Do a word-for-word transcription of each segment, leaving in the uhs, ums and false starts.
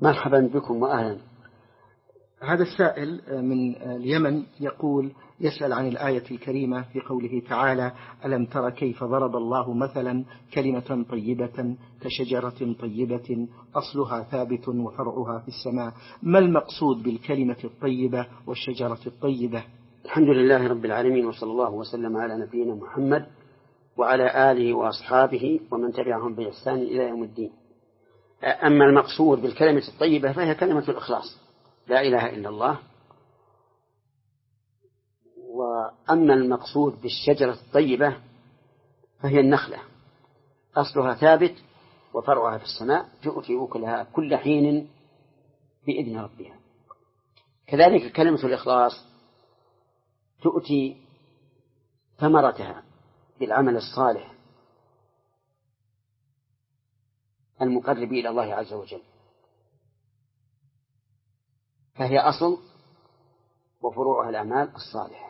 مرحبا بكم وأهلا. هذا السائل من اليمن يقول يسأل عن الآية الكريمة في قوله تعالى: ألم تر كيف ضرب الله مثلا كلمة طيبة كشجرة طيبة أصلها ثابت وفرعها في السماء، ما المقصود بالكلمة الطيبة والشجرة الطيبة؟ الحمد لله رب العالمين، وصلى الله وسلم على نبينا محمد وعلى آله وأصحابه ومن تبعهم بإحسان إلى يوم الدين. أما المقصود بالكلمة الطيبة فهي كلمة الإخلاص، لا إله إلا الله. وأما المقصود بالشجرة الطيبة فهي النخلة، أصلها ثابت وفرعها في السماء، تؤتي أكلها كل حين بإذن ربها. كذلك كلمة الإخلاص تؤتي ثمرتها بالعمل الصالح المقرب إلى الله عز وجل، فهي أصل وفروعها الأعمال الصالحة.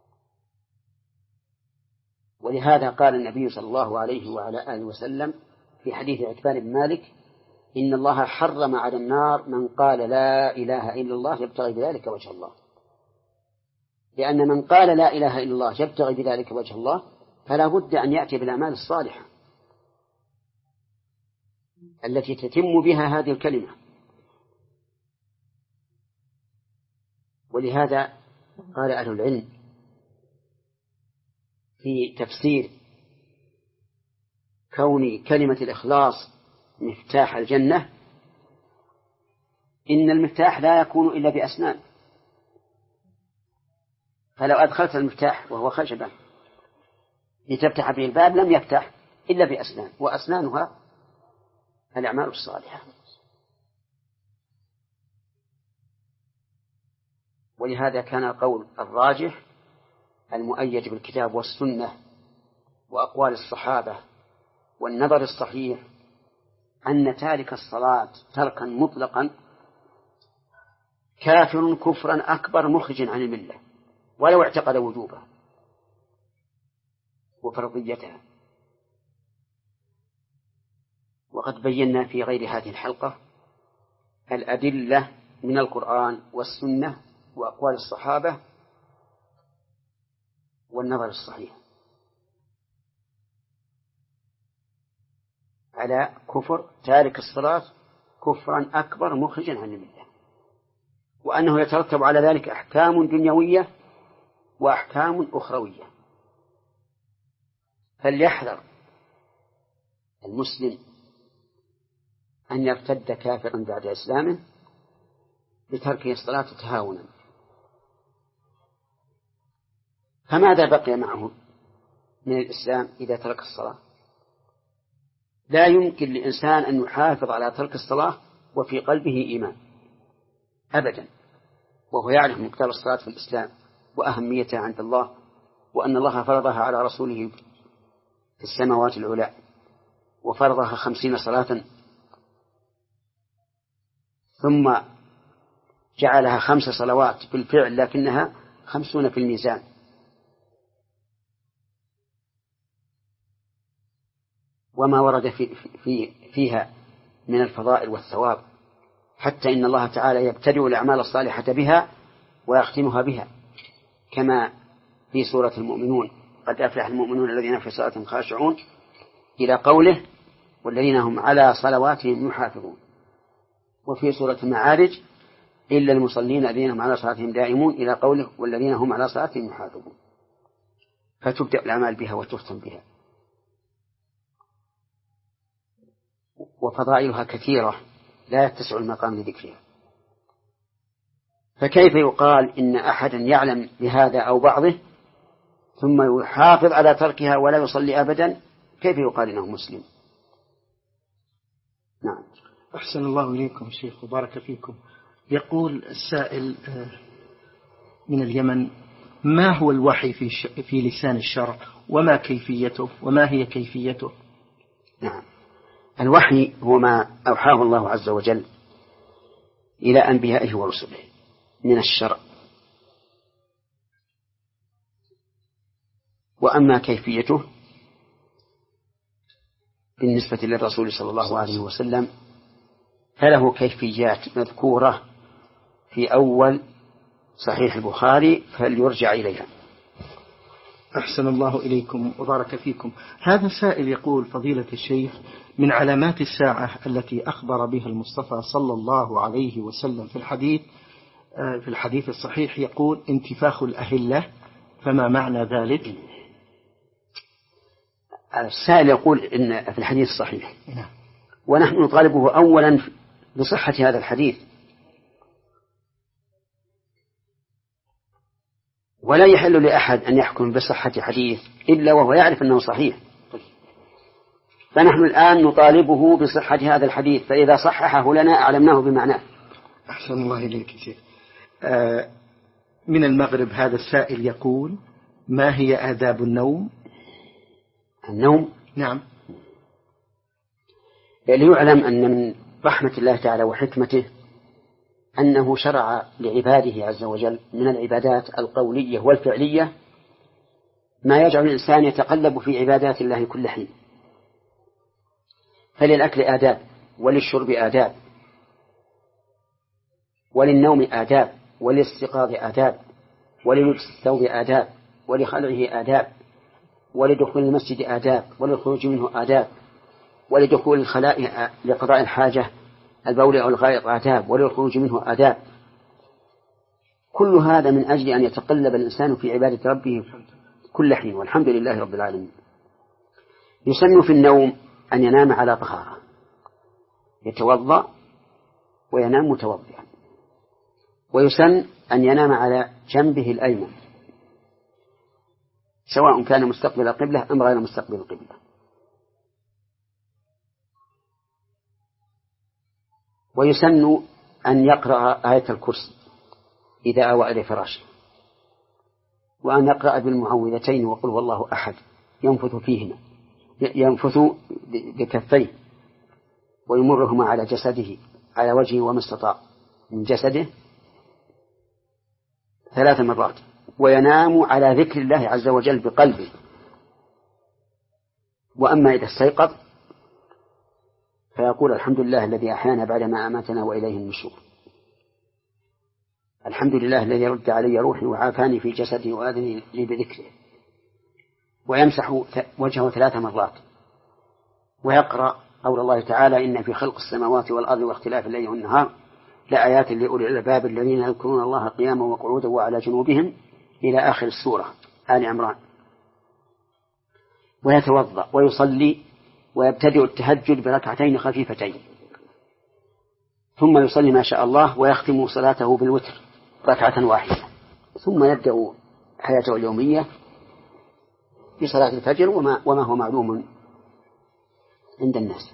ولهذا قال النبي صلى الله عليه وعلى آله وسلم في حديث عتبان بن مالك: إن الله حرم على النار من قال لا إله إلا الله يبتغي بذلك وجه الله. لأن من قال لا إله إلا الله يبتغي بذلك وجه الله فلا بد أن يأتي بالأعمال الصالحة التي تتم بها هذه الكلمة. ولهذا قال أهل العلم في تفسير كون كلمة الإخلاص مفتاح الجنة: إن المفتاح لا يكون إلا بأسنان، فلو أدخلت المفتاح وهو خشبة لتفتح به الباب لم يفتح إلا بأسنان، وأسنانها الأعمال الصالحة. ولهذا كان القول الراجح المؤيد بالكتاب والسنة وأقوال الصحابة والنظر الصحيح أن تارك الصلاة تركا مطلقا كافر كفرا أكبر مخرج عن الملة ولو اعتقد وجوبها وفرضيتها. وقد بينا في غير هذه الحلقة الأدلة من القرآن والسنة وأقوال الصحابة والنظر الصحيح على كفر تارك الصلاة كفرا أكبر مخرجا عن الملة، وأنه يترتب على ذلك أحكام دنيوية وأحكام أخروية. فليحذر المسلم أن يرتد كافرا بعد إسلامه بتركه الصلاة تهاونا. فماذا بقي معه من الإسلام إذا ترك الصلاة؟ لا يمكن لإنسان أن يحافظ على ترك الصلاة وفي قلبه إيمان أبدا، وهو يعرف مقدار الصلاة في الإسلام وأهميتها عند الله، وأن الله فرضها على رسوله في السماوات العلى، وفرضها خمسين صلاة ثم جعلها خمس صلوات بالفعل لكنها خمسون في الميزان. وما ورد في في فيها من الفضائل والثواب، حتى إن الله تعالى يبتدئ الأعمال الصالحة بها ويختمها بها، كما في سورة المؤمنون: قد أفلح المؤمنون الذين في صلاتهم خاشعون، إلى قوله: والذين هم على صلواتهم يحافظون. وفي سورة المعارج: إلا المصلين الذين هم على صلاتهم دائمون، إلى قوله: والذين هم على صلاتهم يحافظون. فتبدأ الأعمال بها وتختم بها. وفضائلها كثيرة لا يتسع المقام لذكرها. فكيف يقال إن أحدا يعلم بهذا أو بعضه ثم يحافظ على تركها ولا يصلي أبدا؟ كيف يقال إنه مسلم؟ نعم. أحسن الله إليكم شيخ وبارك فيكم. يقول السائل من اليمن: ما هو الوحي في, ش... في لسان الشرع، وما كيفيته وما هي كيفيته؟ نعم. الوحي هو ما أوحاه الله عز وجل إلى أنبيائه ورسله من الشرع. وأما كيفيته بالنسبة للرسول صلى الله عليه وسلم فله كيفيات مذكورة في أول صحيح البخاري فليرجع إليها. أحسن الله إليكم وبارك فيكم. هذا سائل يقول: فضيلة الشيخ، من علامات الساعة التي أخبر بها المصطفى صلى الله عليه وسلم في الحديث في الحديث الصحيح يقول: انتفاخ الأهلة، فما معنى ذلك؟ السائل يقول إن في الحديث الصحيح، ونحن نطالبه أولا بصحة هذا الحديث، ولا يحل لأحد أن يحكم بصحة حديث إلا وهو يعرف أنه صحيح. فنحن الآن نطالبه بصحة هذا الحديث، فإذا صححه لنا أعلمناه بمعناه. أحسن الله إليك شيخ. آه من المغرب هذا السائل يقول: ما هي آداب النوم؟ النوم نعم. ليعلم أن من رحمة الله تعالى وحكمته أنه شرع لعباده عز وجل من العبادات القولية والفعلية ما يجعل الإنسان يتقلب في عبادات الله كل حين. فللأكل آداب، وللشرب آداب، وللنوم آداب، وللاستيقاظ آداب، وللبس الثوب آداب، ولخلعه آداب، ولدخول المسجد آداب، وللخروج منه آداب، ولدخول الخلاء لقضاء الحاجة البول أو الغائط آداب، وللخروج منه آداب. كل هذا من أجل أن يتقلب الإنسان في عبادة ربه كل حين، والحمد لله رب العالمين. يسن في النوم أن ينام على طهارة، يتوضأ وينام متوضئا، ويسن أن ينام على جنبه الأيمن سواء كان مستقبل القبلة أم غير مستقبل القبلة. ويسن أن يقرأ آية الكرسي إذا أوى إلى فراشه، وأن يقرأ بالمعوذتين وقل والله أحد ينفث فيهما، ينفث بكفيه ويمرهما على جسده، على وجهه وما استطاع من جسده ثلاث مرات، وينام على ذكر الله عز وجل بقلبه. وأما إذا استيقظ فيقول: الحمد لله الذي أحيانا بعدما أماتنا وإليه النشور، الحمد لله الذي رد علي روحي وعافاني في جسدي وآذني لي بذكره. ويمسح وجهه ثلاث مرات، ويقرأ قول الله تعالى: إن في خلق السماوات والأرض واختلاف الليل والنهار لآيات لأولي الألباب الذين يذكرون الله قياما وقعودا وعلى جنوبهم إلى آخر السورة آل عمران. ويتوضأ ويصلي، ويبتدئ التهجد بركعتين خفيفتين، ثم يصلي ما شاء الله، ويختم صلاته بالوتر ركعة واحدة، ثم يبدأ حياته اليومية في صلاة الفجر وما, وما هو معلوم عند الناس.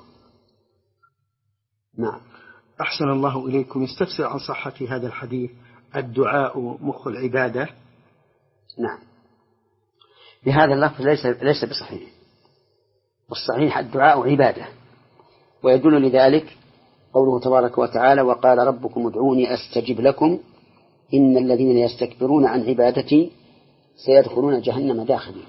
نعم. أحسن الله إليكم. يستفسر عن صحة هذا الحديث: الدعاء مخ العبادة. نعم، بهذا اللفظ ليس ليس بصحيح، والصحيح الدعاء عبادة، ويدل لذلك قوله تبارك وتعالى: وقال ربكم ادعوني أستجب لكم إن الذين يستكبرون عن عبادتي سيدخلون جهنم داخلين.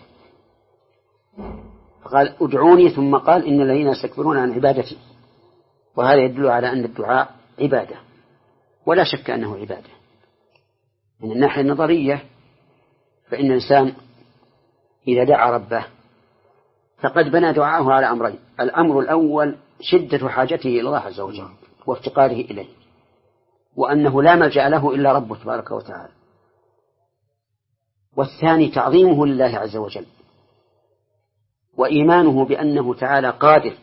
قال ادعوني ثم قال إن الذين يستكبرون عن عبادتي، وهذا يدل على أن الدعاء عبادة، ولا شك أنه عبادة. من الناحية النظرية فإن الإنسان إذا دعا ربه فقد بنى دعاءه على أمرين: الأمر الأول شدة حاجته إلى الله عز وجل وافتقاره إليه، وأنه لا ملجأ له إلا ربه تبارك وتعالى، والثاني تعظيمه لله عز وجل، وإيمانه بأنه تعالى قادر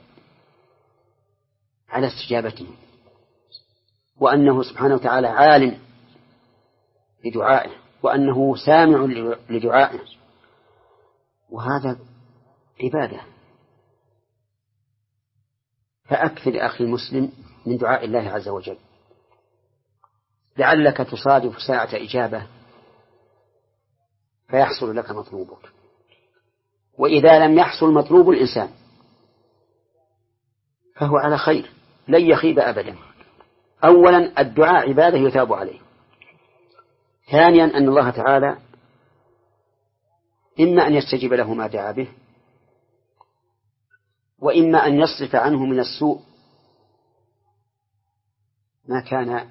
على استجابته، وأنه سبحانه وتعالى عالم بدعائه، وأنه سامع لدعائه، وهذا عبادة. فأكثر أخي المسلم من دعاء الله عز وجل، لعلك تصادف ساعة إجابة فيحصل لك مطلوبك. وإذا لم يحصل مطلوب الإنسان فهو على خير لن يخيب أبدا. أولا الدعاء عبادة يثاب عليه. ثانيا أن الله تعالى إما أن يستجيب له ما دعا به، وإما أن يصرف عنه من السوء ما كان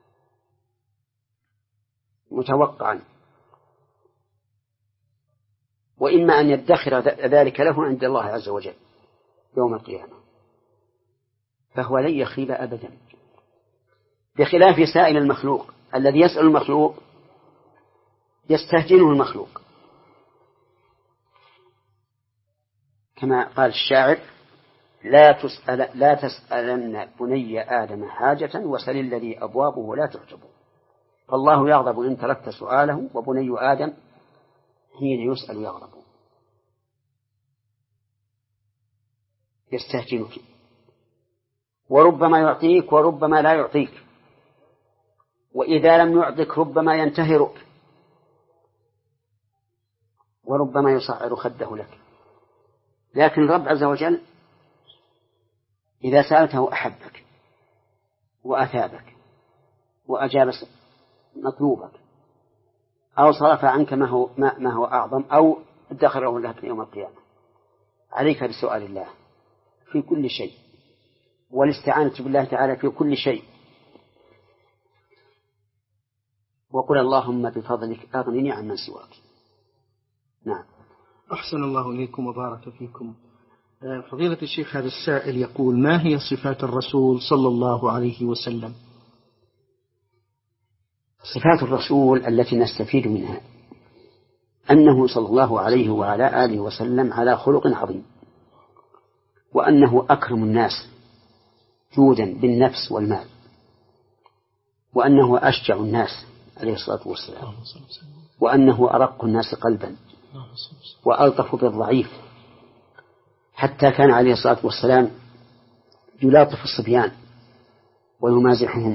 متوقعا، وإما أن يدخر ذلك له عند الله عز وجل يوم القيامة، فهو لن يخيب أبدا، بخلاف سائل المخلوق الذي يسأل المخلوق يستهجنه المخلوق، كما قال الشاعر: لا تسأل لا تسألن بني آدم حاجة وسل الذي أبوابه لا تعجب، فالله يغضب إن تركت سؤاله، وبني آدم حين يسأل يغضب. يستهجنك، وربما يعطيك وربما لا يعطيك، وإذا لم يعطك ربما ينتهرك، وربما يصعر خده لك. لكن الرب عز وجل إذا سألته أحبك وأثابك وأجاب مطلوبك، أو صرف عنك ما هو, ما هو أعظم، أو ادخره لك يوم القيامة. عليك بسؤال الله في كل شيء، والاستعانة بالله تعالى في كل شيء، وقل اللهم بفضلك أغنني عمن سواك. نعم. أحسن الله إليكم وبارك فيكم. فضيلة الشيخ، هذا السائل يقول: ما هي صفات الرسول صلى الله عليه وسلم؟ صفات الرسول التي نستفيد منها أنه صلى الله عليه وعلى آله وسلم على خلق عظيم، وأنه أكرم الناس جودا بالنفس والمال، وأنه أشجع الناس عليه الصلاة والسلام، وأنه أرق الناس قلبا وألطف بالضعيف، حتى كان عليه الصلاة والسلام يلاطف الصبيان ويمازحهم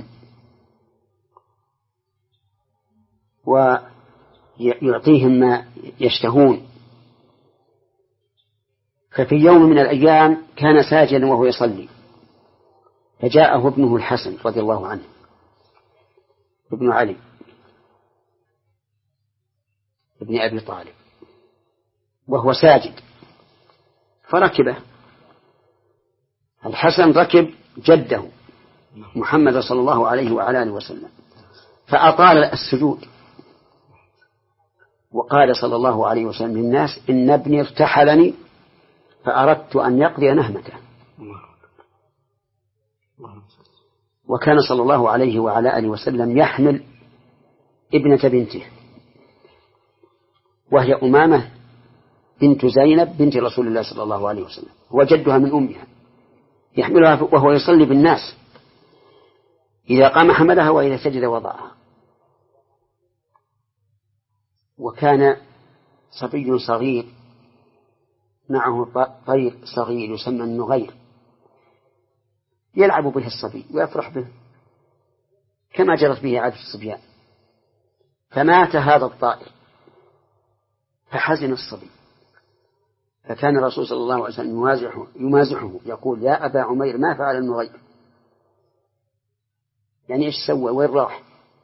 ويعطيهم ما يشتهون. ففي يوم من الأيام كان ساجدا وهو يصلي، فجاءه ابنه الحسن رضي الله عنه، ابن علي ابن أبي طالب، وهو ساجد، فركبه. الحسن ركب جده محمد صلى الله عليه وعلى آله وسلم، فأطال السجود، وقال صلى الله عليه وسلم للناس: إن ابني ارتحلني فأردت أن يقضي نهمته. وكان صلى الله عليه وعلى آله وسلم يحمل ابنة بنته، وهي أمامة بنت زينب بنت رسول الله صلى الله عليه وسلم، وجدها من أمها، يحملها وهو يصلي بالناس، إذا قام حملها وإذا سجد وضعها. وكان صبي صغير معه طير صغير يسمى النغير، يلعب به الصبي ويفرح به كما جرت به عادة الصبيان، فمات هذا الطائر فحزن الصبي، فكان الرسول صلى الله عليه وسلم يمازحه, يمازحه يقول: يا أبا عمير ما فعل النغير؟ يعني إيش سوى؟ وين راح؟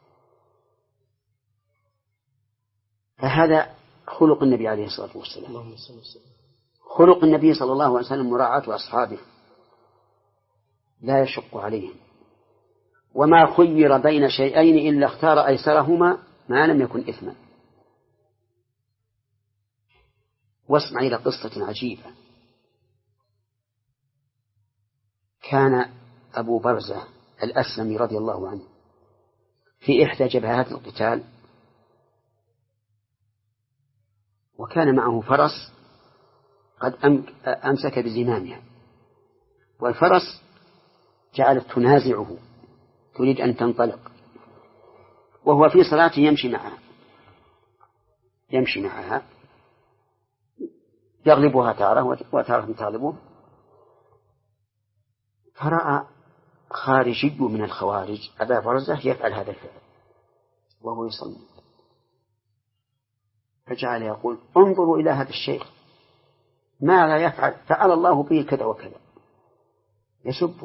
فهذا خلق النبي عليه الصلاة والسلام. خلق النبي صلى الله عليه وسلم مراعاة أصحابه، لا يشق عليهم، وما خير بين شيئين إلا اختار أيسرهما ما لم يكن إثما. واسمع إلى قصة عجيبة. كان أبو برزة الأسلمي رضي الله عنه في إحدى جبهات القتال، وكان معه فرس قد أمسك بزمامها، والفرس جعلت تنازعه تريد أن تنطلق، وهو في صلاة يمشي معها يمشي معها يغلبها تارة وتارة تغلبه. فرأى خارجي من الخوارج أبا برزة يفعل هذا الفعل وهو يصلي، فجعل يقول: انظروا إلى هذا الشيخ ماذا يفعل، فعل الله به كذا وكذا، يسبه.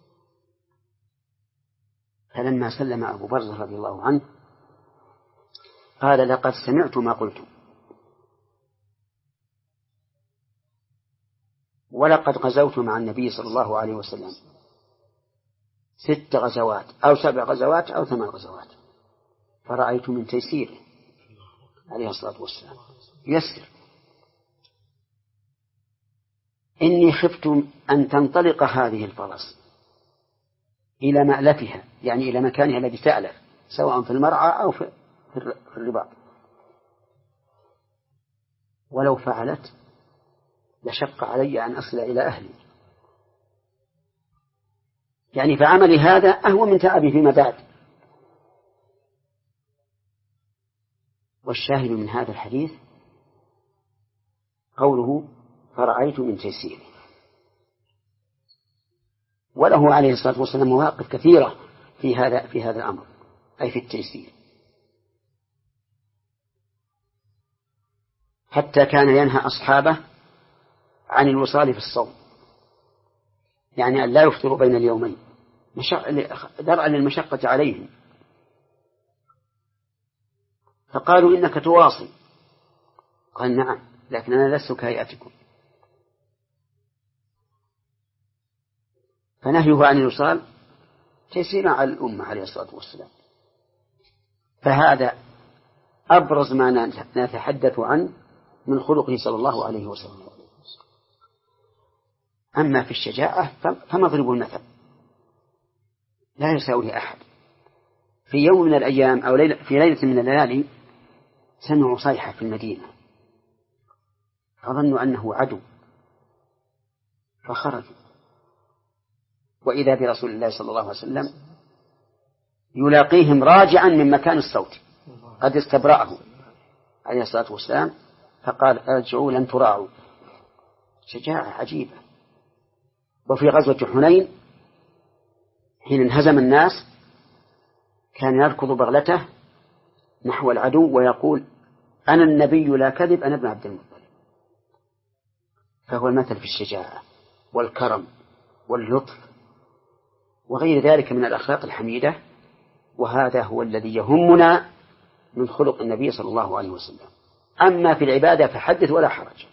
فلما سلم أبو برزة رضي الله عنه قال: لقد سمعت ما قلت، ولقد غزوت مع النبي صلى الله عليه وسلم ست غزوات أو سبع غزوات أو ثمان غزوات، فرأيت من تيسيره عليه الصلاة والسلام يسر. إني خفت أن تنطلق هذه الفرس إلى مألفها، يعني إلى مكانها الذي تألف، سواء في المرعى أو في الرباط، ولو فعلت لشق علي أن أصل إلى أهلي، يعني فعملي هذا أهون من تعبي فيما بعد. والشاهد من هذا الحديث قوله فرأيت من تيسيره، وله عليه الصلاة والسلام مواقف كثيرة في هذا في هذا الأمر، أي في التيسير، حتى كان ينهى أصحابه عن الوصال في الصوم، يعني أن لا يفطروا بين اليومين درءا للمشقة عليهم، فقالوا إنك تواصل، قال نعم لكن أنا لست كهيئتكم. فنهيه عن الوصال تيسير على الأمة عليه الصلاة والسلام. فهذا أبرز ما نتحدث عنه من خلقه صلى الله عليه وسلم. أما في الشجاعة فمضرب المثل لا يساوي أحد. في يوم من الأيام أو ليلة في ليلة من الليالي سمعوا صيحة في المدينة، فظنوا أنه عدو فخرجوا، وإذا برسول الله صلى الله عليه وسلم يلاقيهم راجعا من مكان الصوت قد استبرأه عليه الصلاة والسلام، فقال ارجعوا لن تراعوا. شجاعة عجيبة. وفي غزوة حنين حين انهزم الناس كان يركض بغلته نحو العدو ويقول أنا النبي لا كذب أنا ابن عبد المطلب. فهو المثل في الشجاعة والكرم واللطف وغير ذلك من الأخلاق الحميدة، وهذا هو الذي يهمنا من خلق النبي صلى الله عليه وسلم. أما في العبادة فحدث ولا حرج.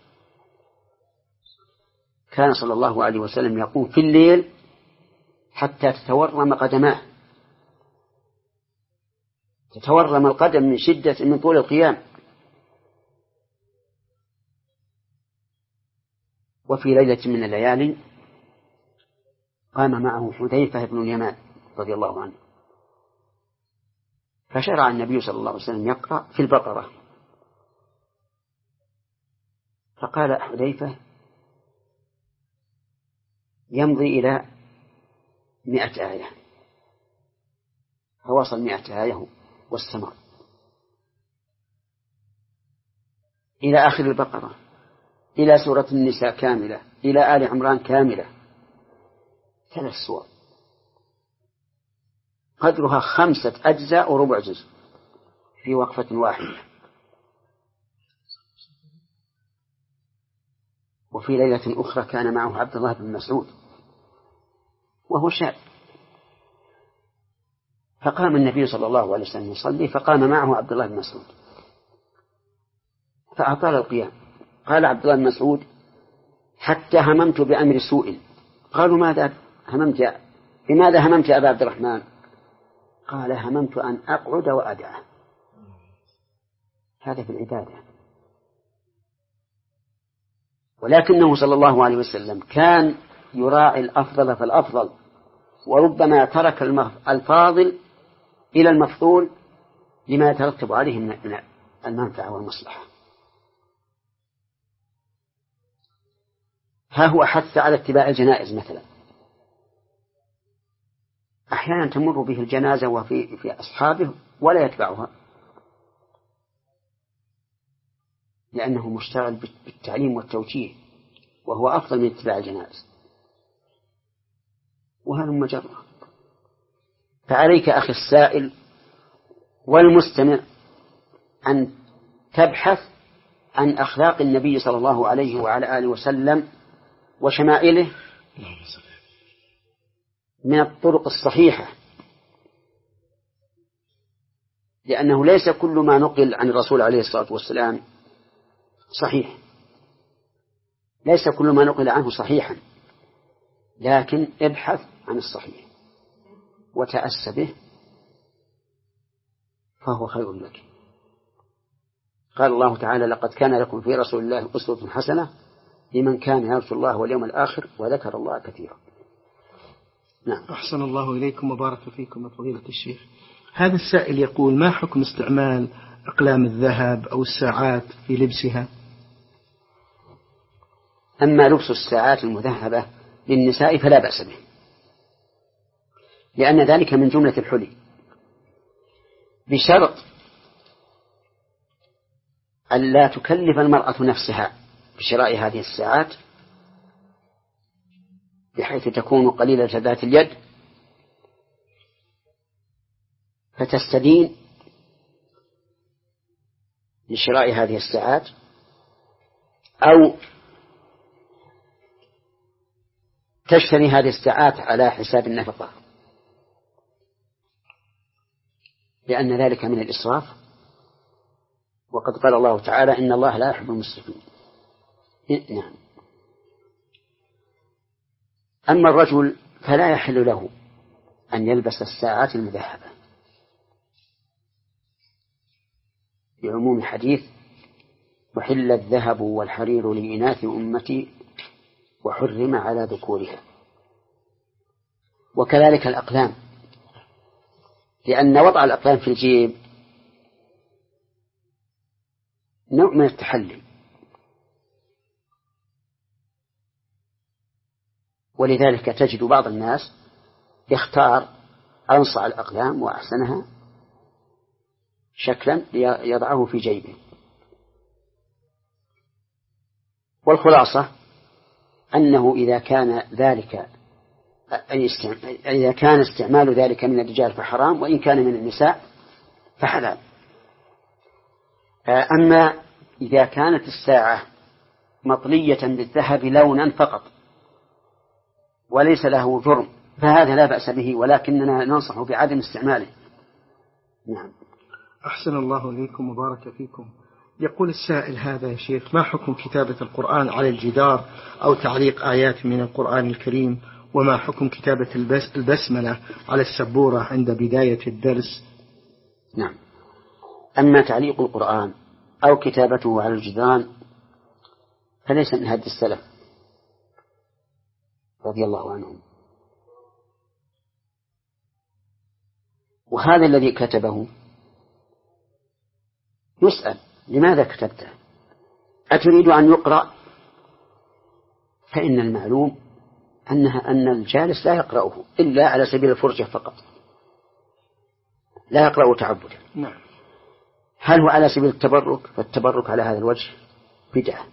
كان صلى الله عليه وسلم يقوم في الليل حتى تتورم قدماه، تتورم القدم من شدة من طول القيام. وفي ليلة من الليالي قام معه حذيفة بن اليمان رضي الله عنه، فشرع النبي صلى الله عليه وسلم يقرأ في البقرة، فقال حذيفة يمضي إلى مئة آية، فوصل مئة آية واستمر إلى آخر البقرة، إلى سورة النساء كاملة، إلى آل عمران كاملة، ثلاث سور قدرها خمسة أجزاء وربع جزء في وقفة واحدة. وفي ليلة أخرى كان معه عبد الله بن مسعود وهو شاب، فقام النبي صلى الله عليه وسلم يصلي فقام معه عبد الله بن مسعود فأطال القيام. قال عبد الله بن مسعود حتى هممت بأمر سوء. قالوا ماذا هممت يا لماذا هممت يا أبا عبد الرحمن؟ قال هممت أن أقعد وأدعه. هذا في العبادة. ولكنه صلى الله عليه وسلم كان يراعي الأفضل فالأفضل، وربما ترك الفاضل إلى المفضول لما يترتب عليه من المنفعة والمصلحة. ها هو حث على اتباع الجنائز مثلا، أحيانا تمر به الجنازة وفي في أصحابه ولا يتبعها لأنه مشتغل بالتعليم والتوجيه، وهو أفضل من اتباع الجنائز. وهذا مجرد. فعليك أخي السائل والمستمع أن تبحث عن أخلاق النبي صلى الله عليه وعلى آله وسلم وشمائله من الطرق الصحيحة، لأنه ليس كل ما نقل عن الرسول عليه الصلاة والسلام صحيح، ليس كل ما نقل عنه صحيحا، لكن ابحث عن الصحيح. وتأس به فهو خير لك. قال الله تعالى: لقد كان لكم في رسول الله أسوة حسنة لمن كان يرجو الله واليوم الآخر وذكر الله كثيرا. نعم. أحسن الله إليكم وبارك فيكم فضيلة الشيخ. هذا السائل يقول: ما حكم استعمال أقلام الذهب أو الساعات في لبسها؟ أما لبس الساعات المذهبة للنساء فلا بأس به، لأن ذلك من جملة الحلي، بشرط أن لا تكلف المرأة نفسها بشراء هذه الساعات بحيث تكون قليلة ذات اليد فتستدين لشراء هذه الساعات، أو تشتري هذه الساعات على حساب النفقة، لأن ذلك من الإسراف، وقد قال الله تعالى: إن الله لا يحب المسرفين. نعم. أما الرجل فلا يحل له أن يلبس الساعات المذهبة بعموم حديث: وحل الذهب والحرير لإناث أمتي وحرم على ذكورها. وكذلك الأقلام، لأن وضع الأقلام في الجيب نوع من التحلي، ولذلك تجد بعض الناس يختار أنصع الأقلام وأحسنها شكلا يضعه في جيبه. والخلاصة أنه إذا كان ذلك إذا كان استعمال ذلك من الرجال فحرام، وإن كان من النساء فحلال. أما إذا كانت الساعة مطلية بالذهب لونا فقط وليس له جرم فهذا لا بأس به، ولكننا ننصح بعدم استعماله. نعم. أحسن الله إليكم وبارك فيكم. يقول السائل هذا: يا شيخ، ما حكم كتابة القرآن على الجدار أو تعليق آيات من القرآن الكريم؟ وما حكم كتابة البس البسملة على السبورة عند بداية الدرس؟ نعم. أما تعليق القرآن أو كتابته على الجدران فليس من هدي السلف رضي الله عنهم. وهذا الذي كتبه يسأل: لماذا كتبته؟ أتريد أن يقرأ؟ فإن المعلوم أنها أن الجالس لا يقرأه إلا على سبيل الفرجة فقط، لا يقرأه تعبدا. نعم. هل هو على سبيل التبرك؟ فالتبرك على هذا الوجه بدعة.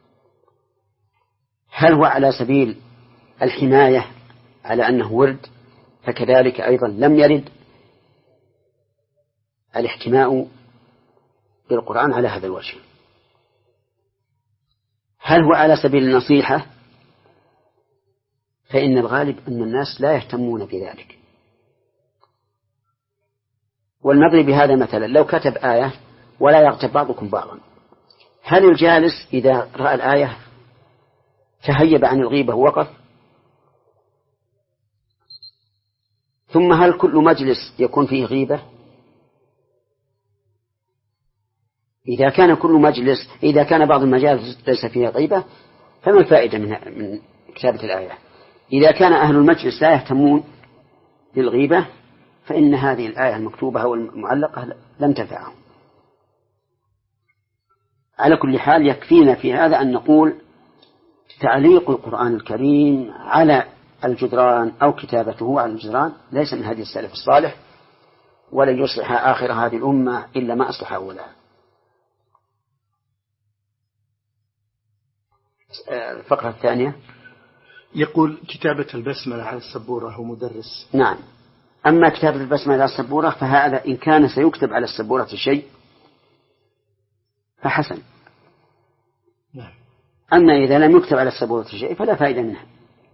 هل هو على سبيل الحماية على أنه ورد؟ فكذلك أيضا لم يرد الاحتماء بالقرآن على هذا الوجه. هل هو على سبيل النصيحة؟ فإن الغالب أن الناس لا يهتمون بذلك. ولنضرب بهذا مثلا: لو كتب آية ولا يغتب بعضكم بعضا، هل الجالس إذا رأى الآية تهيب عن الغيبة ووقف؟ ثم هل كل مجلس يكون فيه غيبة؟ إذا كان كل مجلس إذا كان بعض المجالس ليس فيها غيبة فما الفائدة من من كتابة الآية؟ إذا كان أهل المجلس لا يهتمون بالغيبة فإن هذه الآية المكتوبة أو المعلقة لم تنفعهم. على كل حال يكفينا في هذا أن نقول: تعليق القرآن الكريم على الجدران أو كتابته على الجدران ليس من هدي السلف الصالح، ولن يصلح آخر هذه الأمة إلا ما أصلح أولها. الفقرة الثانية يقول: كتابة البسملة على السبورة هو مدرس. نعم. أما كتابة البسملة على السبورة فهذا إن كان سيكتب على السبورة شيء فحسن. نعم. أما إذا لم يكتب على السبورة شيء فلا فائدة منها.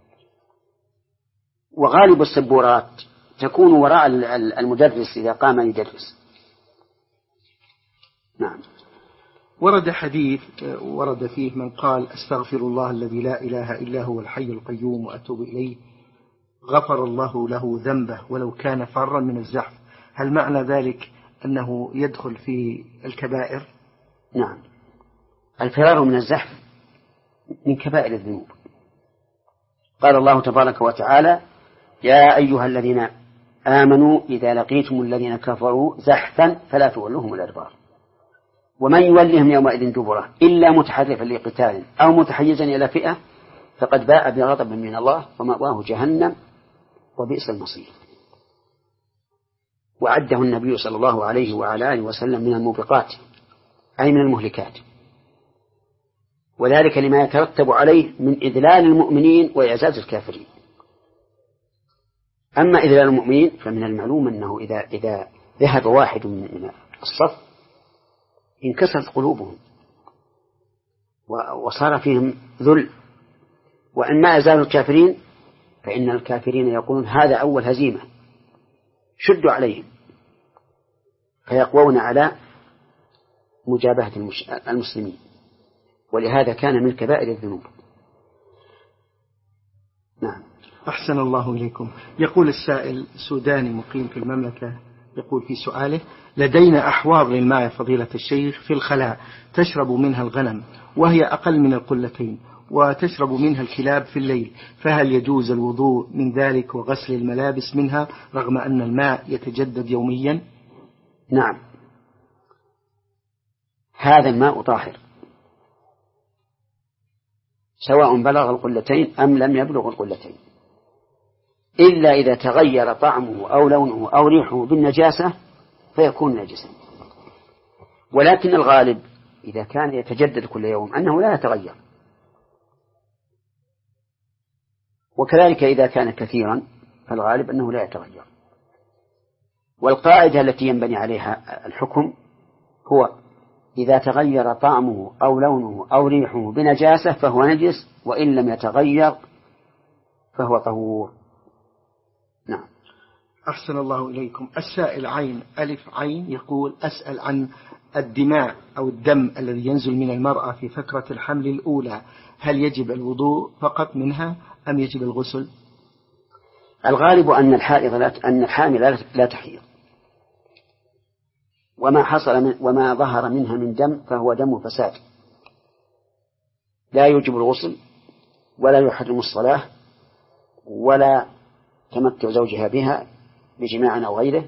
وغالب السبورات تكون وراء المدرس إذا قام يدرس. نعم. ورد حديث ورد فيه من قال: أستغفر الله الذي لا إله إلا هو الحي القيوم وأتوب إليه، غفر الله له ذنبه ولو كان فرا من الزحف، هل معنى ذلك أنه يدخل في الكبائر؟ نعم، الفرار من الزحف من كبائر الذنوب. قال الله تبارك وتعالى: يا أيها الذين آمنوا إذا لقيتم الذين كفروا زحفا فلا تولوهم الأدبار. ومن يولهم يومئذ دبره إلا متحرفا لقتال أو متحيزا إلى فئة فقد باء بغضب من الله ومأواه جهنم وبئس المصير. وعده النبي صلى الله عليه وعلى آله وسلم من الموبقات، أي من المهلكات، وذلك لما يترتب عليه من إذلال المؤمنين وإعزاز الكافرين. أما إذلال المؤمنين فمن المعلوم أنه إذا, إذا ذهب واحد من الصف انكسرت قلوبهم وصار فيهم ذل. وأما إزال الكافرين فإن الكافرين يقولون هذا أول هزيمة، شدوا عليهم، فيقوون على مجابهة المسلمين، ولهذا كان من كبائر الذنوب. نعم. أحسن الله إليكم. يقول السائل سوداني مقيم في المملكة، يقول في سؤاله: لدينا أحواض للماء يا فضيلة الشيخ في الخلاء تشرب منها الغنم وهي أقل من القلتين، وتشرب منها الكلاب في الليل، فهل يجوز الوضوء من ذلك وغسل الملابس منها رغم أن الماء يتجدد يوميا؟ نعم، هذا الماء طاهر سواء بلغ القلتين أم لم يبلغ القلتين، إلا إذا تغير طعمه أو لونه أو ريحه بالنجاسة فيكون نجسا. ولكن الغالب إذا كان يتجدد كل يوم أنه لا يتغير، وكذلك إذا كان كثيرا فالغالب أنه لا يتغير. والقاعدة التي ينبني عليها الحكم هو إذا تغير طعمه أو لونه أو ريحه بنجاسة فهو نجس، وإن لم يتغير فهو طهور. نعم. أحسن الله إليكم. السائل عين ألف عين يقول: أسأل عن الدماء أو الدم الذي ينزل من المرأة في فترة الحمل الأولى، هل يجب الوضوء فقط منها أم يجب الغسل؟ الغالب أن الحائض لا أن الحامل لا تحيض، وما حصل من وما ظهر منها من دم فهو دم فساد، لا يوجب الغسل ولا يحرم الصلاة ولا تمتع زوجها بها بجماع أو غيره،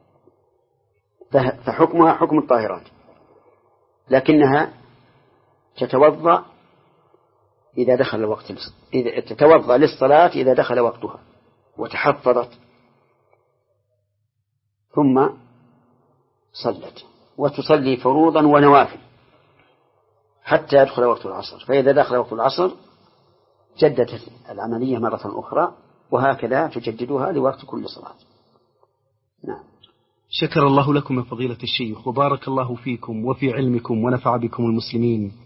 فحكمها حكم الطاهرات، لكنها تتوضأ إذا دخل الوقت، إذا تتوضأ للصلاة إذا دخل وقتها وتحفظت ثم صلت، وتصلي فروضا ونوافل حتى يدخل وقت العصر، فإذا دخل وقت العصر جدت العملية مرة أخرى، وهكذا تجددها لوقت كل صلاة. نعم. شكر الله لكم يا فضيلة الشيخ، وبارك الله فيكم وفي علمكم ونفع بكم المسلمين.